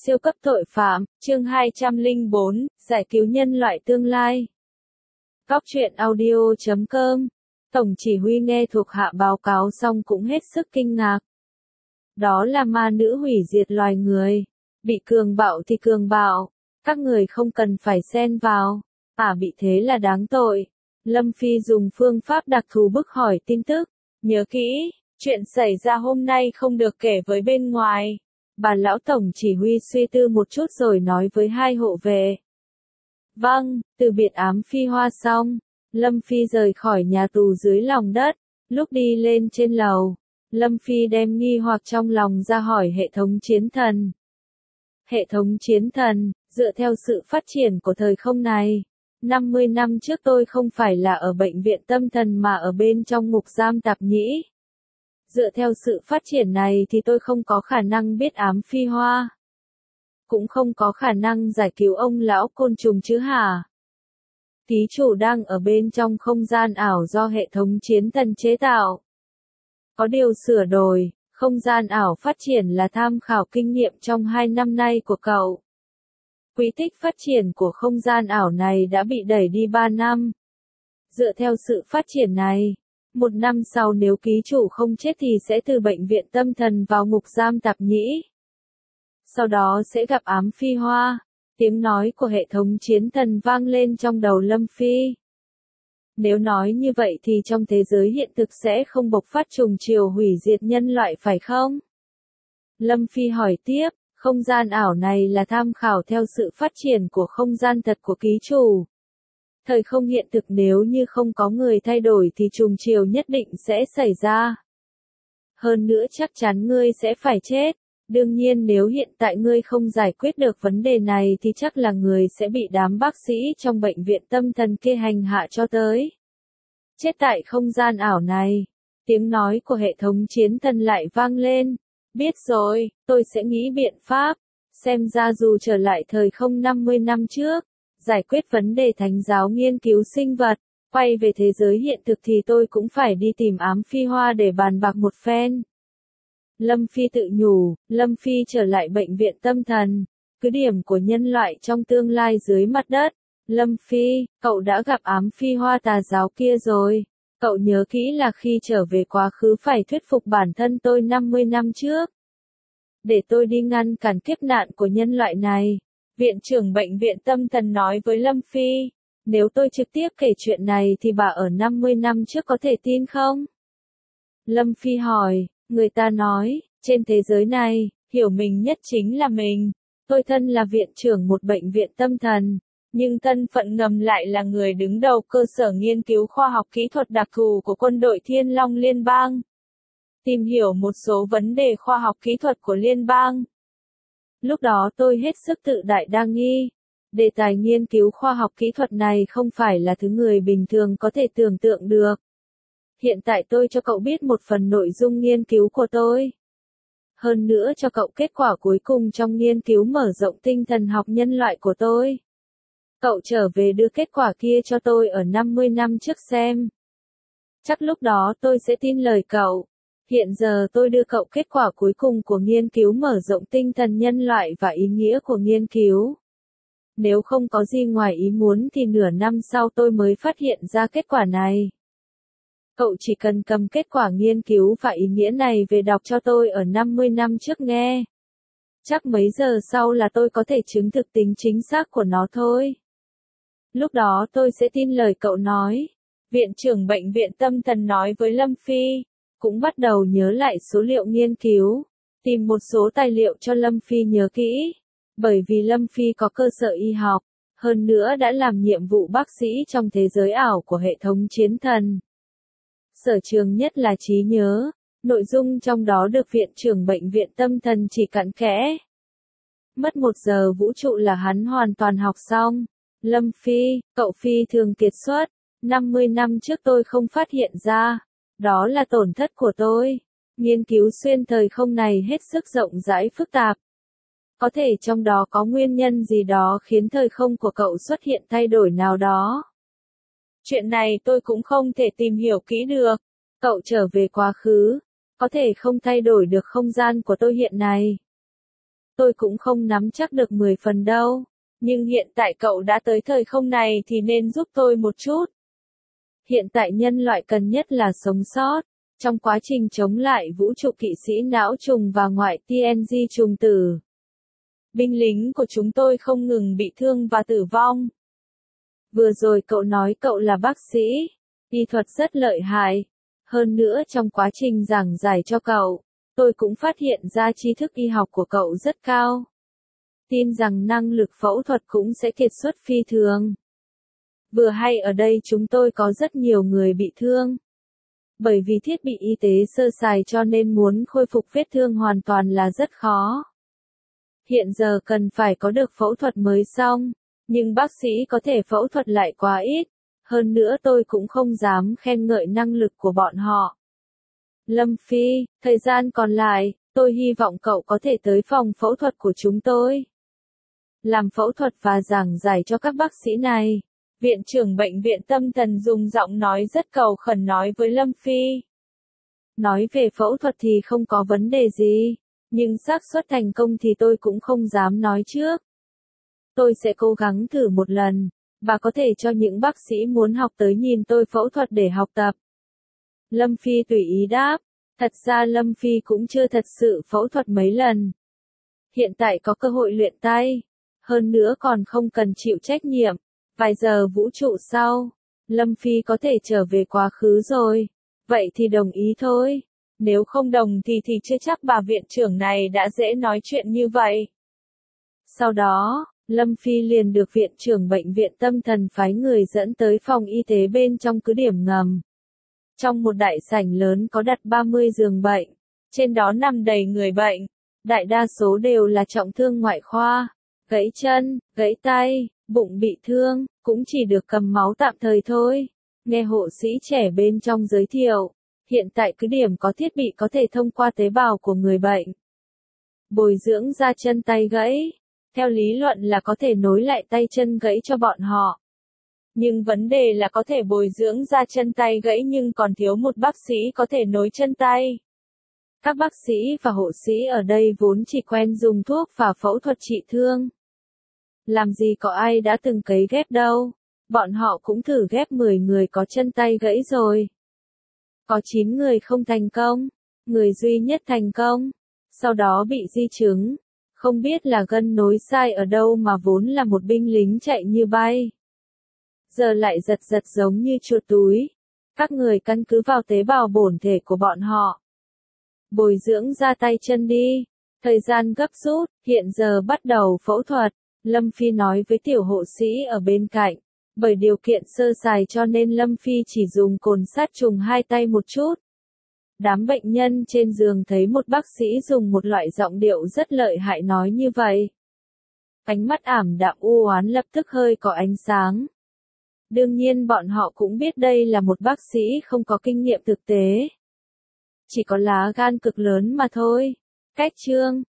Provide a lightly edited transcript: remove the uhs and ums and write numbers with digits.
Siêu cấp tội phạm, chương 204, giải cứu nhân loại tương lai. Góc truyện audio.com. Tổng chỉ huy nghe thuộc hạ báo cáo xong cũng hết sức kinh ngạc. Đó là ma nữ hủy diệt loài người. Bị cường bạo thì cường bạo. Các người không cần phải xen vào. Bị thế là đáng tội. Lâm Phi dùng phương pháp đặc thù bức hỏi tin tức. Nhớ kỹ, chuyện xảy ra hôm nay không được kể với bên ngoài. Bà lão tổng chỉ huy suy tư một chút rồi nói với hai hộ vệ. Vâng, từ biệt ám Phi Hoa xong, Lâm Phi rời khỏi nhà tù dưới lòng đất. Lúc đi lên trên lầu, Lâm Phi đem nghi hoặc trong lòng ra hỏi hệ thống chiến thần. Hệ thống chiến thần, dựa theo sự phát triển của thời không này, 50 năm trước tôi không phải là ở bệnh viện tâm thần mà ở bên trong ngục giam tạp nhĩ. Dựa theo sự phát triển này thì tôi không có khả năng biết ám Phi Hoa. Cũng không có khả năng giải cứu ông lão côn trùng chứ hả? Ký chủ đang ở bên trong không gian ảo do hệ thống chiến thần chế tạo. Có điều sửa đổi, không gian ảo phát triển là tham khảo kinh nghiệm trong 2 năm nay của cậu. Quỹ tích phát triển của không gian ảo này đã bị đẩy đi 3 năm. Dựa theo sự phát triển này, 1 năm sau nếu ký chủ không chết thì sẽ từ bệnh viện tâm thần vào ngục giam tạp nhĩ. Sau đó sẽ gặp ám Phi Hoa. Tiếng nói của hệ thống chiến thần vang lên trong đầu Lâm Phi. Nếu nói như vậy thì trong thế giới hiện thực sẽ không bộc phát trùng chiều hủy diệt nhân loại phải không? Lâm Phi hỏi tiếp, không gian ảo này là tham khảo theo sự phát triển của không gian thật của ký chủ. Thời không hiện thực nếu như không có người thay đổi thì trùng chiều nhất định sẽ xảy ra. Hơn nữa chắc chắn ngươi sẽ phải chết. Đương nhiên nếu hiện tại ngươi không giải quyết được vấn đề này thì chắc là người sẽ bị đám bác sĩ trong bệnh viện tâm thần kia hành hạ cho tới. Chết tại không gian ảo này. Tiếng nói của hệ thống chiến thần lại vang lên. Biết rồi, tôi sẽ nghĩ biện pháp. Xem ra dù trở lại thời không 50 năm trước, giải quyết vấn đề thánh giáo nghiên cứu sinh vật, quay về thế giới hiện thực thì tôi cũng phải đi tìm ám Phi Hoa để bàn bạc một phen. Lâm Phi tự nhủ, Lâm Phi trở lại bệnh viện tâm thần, cứ điểm của nhân loại trong tương lai dưới mặt đất. Lâm Phi, cậu đã gặp ám Phi Hoa tà giáo kia rồi. Cậu nhớ kỹ là khi trở về quá khứ phải thuyết phục bản thân tôi 50 năm trước. Để tôi đi ngăn cản kiếp nạn của nhân loại này. Viện trưởng bệnh viện tâm thần nói với Lâm Phi. Nếu tôi trực tiếp kể chuyện này thì bà ở 50 năm trước có thể tin không? Lâm Phi hỏi. Người ta nói, trên thế giới này, hiểu mình nhất chính là mình. Tôi thân là viện trưởng một bệnh viện tâm thần, nhưng thân phận ngầm lại là người đứng đầu cơ sở nghiên cứu khoa học kỹ thuật đặc thù của quân đội Thiên Long Liên bang. Tìm hiểu một số vấn đề khoa học kỹ thuật của liên bang. Lúc đó tôi hết sức tự đại đa nghi. Đề tài nghiên cứu khoa học kỹ thuật này không phải là thứ người bình thường có thể tưởng tượng được. Hiện tại tôi cho cậu biết một phần nội dung nghiên cứu của tôi. Hơn nữa cho cậu kết quả cuối cùng trong nghiên cứu mở rộng tinh thần học nhân loại của tôi. Cậu trở về đưa kết quả kia cho tôi ở 50 năm trước xem. Chắc lúc đó tôi sẽ tin lời cậu. Hiện giờ tôi đưa cậu kết quả cuối cùng của nghiên cứu mở rộng tinh thần nhân loại và ý nghĩa của nghiên cứu. Nếu không có gì ngoài ý muốn thì nửa năm sau tôi mới phát hiện ra kết quả này. Cậu chỉ cần cầm kết quả nghiên cứu và ý nghĩa này về đọc cho tôi ở 50 năm trước nghe. Chắc mấy giờ sau là tôi có thể chứng thực tính chính xác của nó thôi. Lúc đó tôi sẽ tin lời cậu nói. Viện trưởng bệnh viện tâm thần nói với Lâm Phi. Cũng bắt đầu nhớ lại số liệu nghiên cứu. Tìm một số tài liệu cho Lâm Phi nhớ kỹ. Bởi vì Lâm Phi có cơ sở y học. Hơn nữa đã làm nhiệm vụ bác sĩ trong thế giới ảo của hệ thống chiến thần. Sở trường nhất là trí nhớ, nội dung trong đó được viện trưởng bệnh viện tâm thần chỉ cặn kẽ. Mất 1 giờ vũ trụ là hắn hoàn toàn học xong. Lâm Phi, cậu Phi thường kiệt xuất, 50 năm trước tôi không phát hiện ra. Đó là tổn thất của tôi. Nghiên cứu xuyên thời không này hết sức rộng rãi phức tạp. Có thể trong đó có nguyên nhân gì đó khiến thời không của cậu xuất hiện thay đổi nào đó. Chuyện này tôi cũng không thể tìm hiểu kỹ được. Cậu trở về quá khứ, có thể không thay đổi được không gian của tôi hiện nay. tôi cũng không nắm chắc được 10 phần đâu. Nhưng hiện tại cậu đã tới thời không này thì nên giúp tôi một chút. Hiện tại nhân loại cần nhất là sống sót. Trong quá trình chống lại vũ trụ kỵ sĩ não trùng và ngoại TNG trùng tử, binh lính của chúng tôi không ngừng bị thương và tử vong. Vừa rồi cậu nói cậu là bác sĩ, y thuật rất lợi hại. Hơn nữa trong quá trình giảng giải cho cậu, tôi cũng phát hiện ra tri thức y học của cậu rất cao. Tin rằng năng lực phẫu thuật cũng sẽ kiệt xuất phi thường. Vừa hay ở đây chúng tôi có rất nhiều người bị thương. Bởi vì thiết bị y tế sơ sài cho nên muốn khôi phục vết thương hoàn toàn là rất khó. Hiện giờ cần phải có được phẫu thuật mới xong, nhưng bác sĩ có thể phẫu thuật lại quá ít. Hơn nữa tôi cũng không dám khen ngợi năng lực của bọn họ. Lâm Phi, thời gian còn lại, tôi hy vọng cậu có thể tới phòng phẫu thuật của chúng tôi. Làm phẫu thuật và giảng giải cho các bác sĩ này. Viện trưởng bệnh viện tâm thần dùng giọng nói rất cầu khẩn nói với Lâm Phi. Nói về phẫu thuật thì không có vấn đề gì, nhưng xác suất thành công thì tôi cũng không dám nói trước. Tôi sẽ cố gắng thử một lần, và có thể cho những bác sĩ muốn học tới nhìn tôi phẫu thuật để học tập. Lâm Phi tùy ý đáp, thật ra Lâm Phi cũng chưa thật sự phẫu thuật mấy lần. Hiện tại có cơ hội luyện tay, hơn nữa còn không cần chịu trách nhiệm. Vài giờ vũ trụ sau, Lâm Phi có thể trở về quá khứ rồi. Vậy thì đồng ý thôi. Nếu không đồng thì chưa chắc bà viện trưởng này đã dễ nói chuyện như vậy. Sau đó, Lâm Phi liền được viện trưởng bệnh viện tâm thần phái người dẫn tới phòng y tế bên trong cứ điểm ngầm. Trong một đại sảnh lớn có đặt 30 giường bệnh. Trên đó nằm đầy người bệnh. Đại đa số đều là trọng thương ngoại khoa. Gãy chân, gãy tay, bụng bị thương, cũng chỉ được cầm máu tạm thời thôi. Nghe hộ sĩ trẻ bên trong giới thiệu, hiện tại cứ điểm có thiết bị có thể thông qua tế bào của người bệnh. Bồi dưỡng da chân tay gãy. Theo lý luận là có thể nối lại tay chân gãy cho bọn họ. Nhưng vấn đề là có thể bồi dưỡng da chân tay gãy nhưng còn thiếu một bác sĩ có thể nối chân tay. Các bác sĩ và hộ sĩ ở đây vốn chỉ quen dùng thuốc và phẫu thuật trị thương. Làm gì có ai đã từng cấy ghép đâu. Bọn họ cũng thử ghép 10 người có chân tay gãy rồi. Có 9 người không thành công. Người duy nhất thành công. Sau đó bị di chứng. Không biết là gân nối sai ở đâu mà vốn là một binh lính chạy như bay. Giờ lại giật giật giống như chuột túi. Các người căn cứ vào tế bào bổn thể của bọn họ. Bồi dưỡng da tay chân đi. Thời gian gấp rút, hiện giờ bắt đầu phẫu thuật. Lâm Phi nói với tiểu hộ sĩ ở bên cạnh. Bởi điều kiện sơ sài cho nên Lâm Phi chỉ dùng cồn sát trùng 2 tay một chút. Đám bệnh nhân trên giường thấy một bác sĩ dùng một loại giọng điệu rất lợi hại nói như vậy. Ánh mắt ảm đạm u oán lập tức hơi có ánh sáng. Đương nhiên bọn họ cũng biết đây là một bác sĩ không có kinh nghiệm thực tế. Chỉ có lá gan cực lớn mà thôi. Cách chương